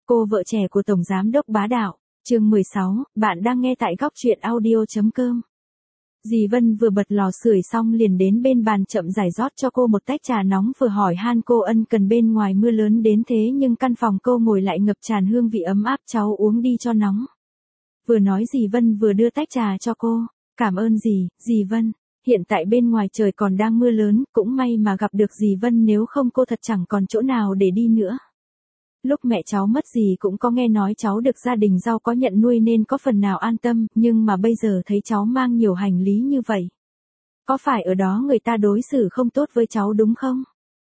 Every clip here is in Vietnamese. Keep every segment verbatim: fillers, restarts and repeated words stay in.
Cô vợ trẻ của Tổng Giám đốc bá đạo, chương mười sáu, bạn đang nghe tại góc truyện audio.com. Dì Vân vừa bật lò sưởi xong liền đến bên bàn chậm rãi rót cho cô một tách trà nóng, vừa hỏi han cô ân cần bên ngoài mưa lớn đến thế nhưng căn phòng cô ngồi lại ngập tràn hương vị ấm áp, cháu uống đi cho nóng. Vừa nói dì Vân vừa đưa tách trà cho cô. Cảm ơn dì, dì Vân. Hiện tại bên ngoài trời còn đang mưa lớn, cũng may mà gặp được dì Vân, nếu không cô thật chẳng còn chỗ nào để đi nữa. Lúc mẹ cháu mất dì cũng có nghe nói cháu được gia đình giàu có nhận nuôi nên có phần nào an tâm, nhưng mà bây giờ thấy cháu mang nhiều hành lý như vậy. Có phải ở đó người ta đối xử không tốt với cháu đúng không?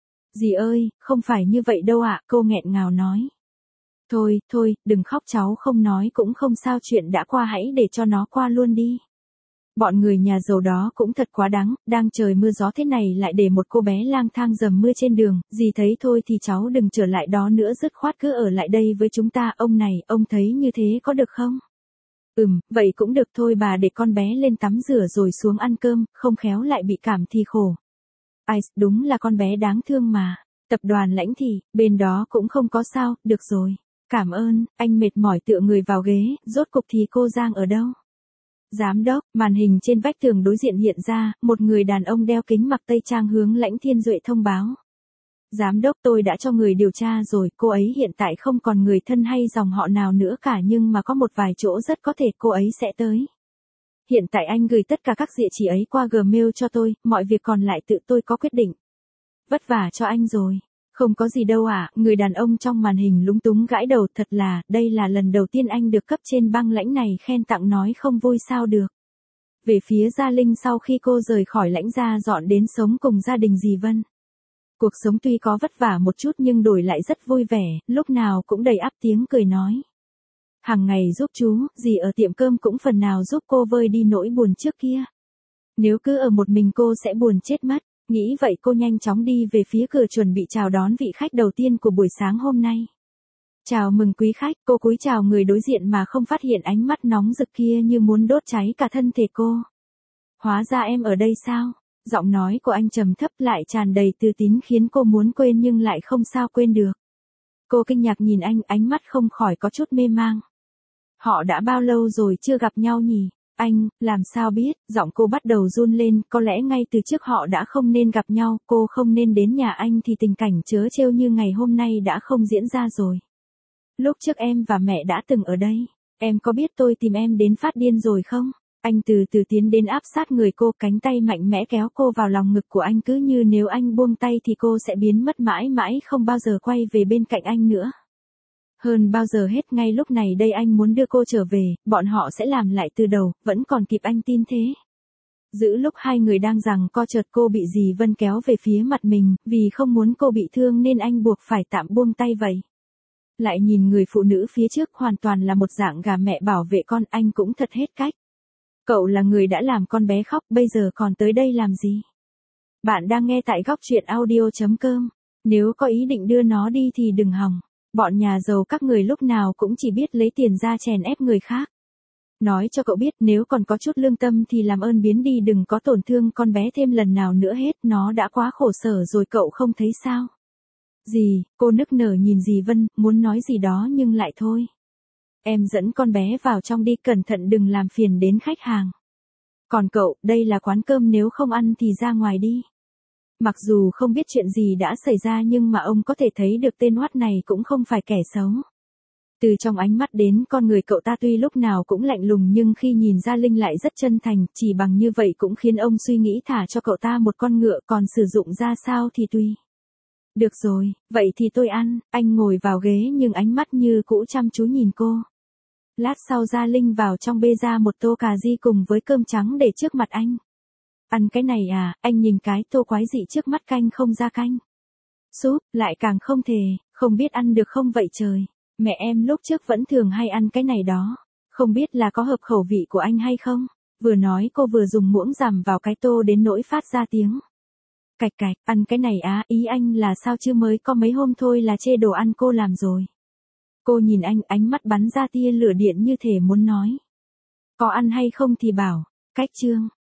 Dì ơi, không phải như vậy đâu ạ, cô nghẹn ngào nói. Thôi, thôi, đừng khóc, cháu không nói cũng không sao, chuyện đã qua hãy để cho nó qua luôn đi. Bọn người nhà giàu đó cũng thật quá đáng, đang trời mưa gió thế này lại để một cô bé lang thang dầm mưa trên đường, dì thấy thôi thì cháu đừng trở lại đó nữa, dứt khoát cứ ở lại đây với chúng ta. Ông này, ông thấy như thế có được không? Ừm, vậy cũng được thôi bà, để con bé lên tắm rửa rồi xuống ăn cơm, không khéo lại bị cảm thì khổ. Ai, đúng là con bé đáng thương mà. Tập đoàn Lãnh Thị, bên đó cũng không có sao, được rồi. Cảm ơn, anh mệt mỏi tựa người vào ghế, rốt cục thì cô Giang ở đâu? Giám đốc, màn hình trên vách tường đối diện hiện ra, một người đàn ông đeo kính mặc tây trang hướng Lãnh Thiên Duệ thông báo. Giám đốc, tôi đã cho người điều tra rồi, cô ấy hiện tại không còn người thân hay dòng họ nào nữa cả, nhưng mà có một vài chỗ rất có thể cô ấy sẽ tới. Hiện tại anh gửi tất cả các địa chỉ ấy qua Gmail cho tôi, mọi việc còn lại tự tôi có quyết định. Vất vả cho anh rồi. Không có gì đâu ạ, à, người đàn ông trong màn hình lúng túng gãi đầu, thật là, đây là lần đầu tiên anh được cấp trên băng lãnh này khen tặng, nói không vui sao được. Về phía Gia Linh, sau khi cô rời khỏi Lãnh gia dọn đến sống cùng gia đình dì Vân. Cuộc sống tuy có vất vả một chút nhưng đổi lại rất vui vẻ, lúc nào cũng đầy ắp tiếng cười nói. Hàng ngày giúp chú, dì ở tiệm cơm cũng phần nào giúp cô vơi đi nỗi buồn trước kia. Nếu cứ ở một mình cô sẽ buồn chết mất. Nghĩ vậy cô nhanh chóng đi về phía cửa chuẩn bị chào đón vị khách đầu tiên của buổi sáng hôm nay. Chào mừng quý khách, cô cúi chào người đối diện mà không phát hiện ánh mắt nóng rực kia như muốn đốt cháy cả thân thể cô. Hóa ra em ở đây sao? Giọng nói của anh trầm thấp lại tràn đầy tự tín khiến cô muốn quên nhưng lại không sao quên được. Cô kinh ngạc nhìn anh, ánh mắt không khỏi có chút mê mang. Họ đã bao lâu rồi chưa gặp nhau nhỉ? Anh, làm sao biết, giọng cô bắt đầu run lên, có lẽ ngay từ trước họ đã không nên gặp nhau, cô không nên đến nhà anh thì tình cảnh trớ trêu như ngày hôm nay đã không diễn ra rồi. Lúc trước em và mẹ đã từng ở đây, em có biết tôi tìm em đến phát điên rồi không? Anh từ từ tiến đến áp sát người cô, cánh tay mạnh mẽ kéo cô vào lòng ngực của anh, cứ như nếu anh buông tay thì cô sẽ biến mất mãi mãi, không bao giờ quay về bên cạnh anh nữa. Hơn bao giờ hết ngay lúc này đây anh muốn đưa cô trở về, bọn họ sẽ làm lại từ đầu, vẫn còn kịp, anh tin thế. Giữa lúc hai người đang giằng co chợt cô bị dì Vân kéo về phía mặt mình, vì không muốn cô bị thương nên anh buộc phải tạm buông tay vậy. Lại nhìn người phụ nữ phía trước hoàn toàn là một dạng gà mẹ bảo vệ con, anh cũng thật hết cách. Cậu là người đã làm con bé khóc, bây giờ còn tới đây làm gì? Bạn đang nghe tại góc truyện audio.com, nếu có ý định đưa nó đi thì đừng hòng. Bọn nhà giàu các người lúc nào cũng chỉ biết lấy tiền ra chèn ép người khác. Nói cho cậu biết, nếu còn có chút lương tâm thì làm ơn biến đi, đừng có tổn thương con bé thêm lần nào nữa hết, nó đã quá khổ sở rồi, cậu không thấy sao? Dì, cô nức nở nhìn dì Vân, muốn nói gì đó nhưng lại thôi. Em dẫn con bé vào trong đi, cẩn thận đừng làm phiền đến khách hàng. Còn cậu, đây là quán cơm, nếu không ăn thì ra ngoài đi. Mặc dù không biết chuyện gì đã xảy ra nhưng mà ông có thể thấy được tên oát này cũng không phải kẻ xấu. Từ trong ánh mắt đến con người cậu ta tuy lúc nào cũng lạnh lùng nhưng khi nhìn Gia Linh lại rất chân thành, chỉ bằng như vậy cũng khiến ông suy nghĩ thả cho cậu ta một con ngựa, còn sử dụng ra sao thì tùy. Được rồi, vậy thì tôi ăn, anh ngồi vào ghế nhưng ánh mắt như cũ chăm chú nhìn cô. Lát sau Gia Linh vào trong bê ra một tô cà ri cùng với cơm trắng để trước mặt anh. Ăn cái này à, anh nhìn cái tô quái dị trước mắt, canh không ra canh. Súp, lại càng không thể, không biết ăn được không vậy trời. Mẹ em lúc trước vẫn thường hay ăn cái này đó. Không biết là có hợp khẩu vị của anh hay không? Vừa nói cô vừa dùng muỗng dằm vào cái tô đến nỗi phát ra tiếng. Cạch cạch, ăn cái này á, ý anh là sao chứ, mới có mấy hôm thôi là chê đồ ăn cô làm rồi. Cô nhìn anh, ánh mắt bắn ra tia lửa điện như thể muốn nói. Có ăn hay không thì bảo, cách chương.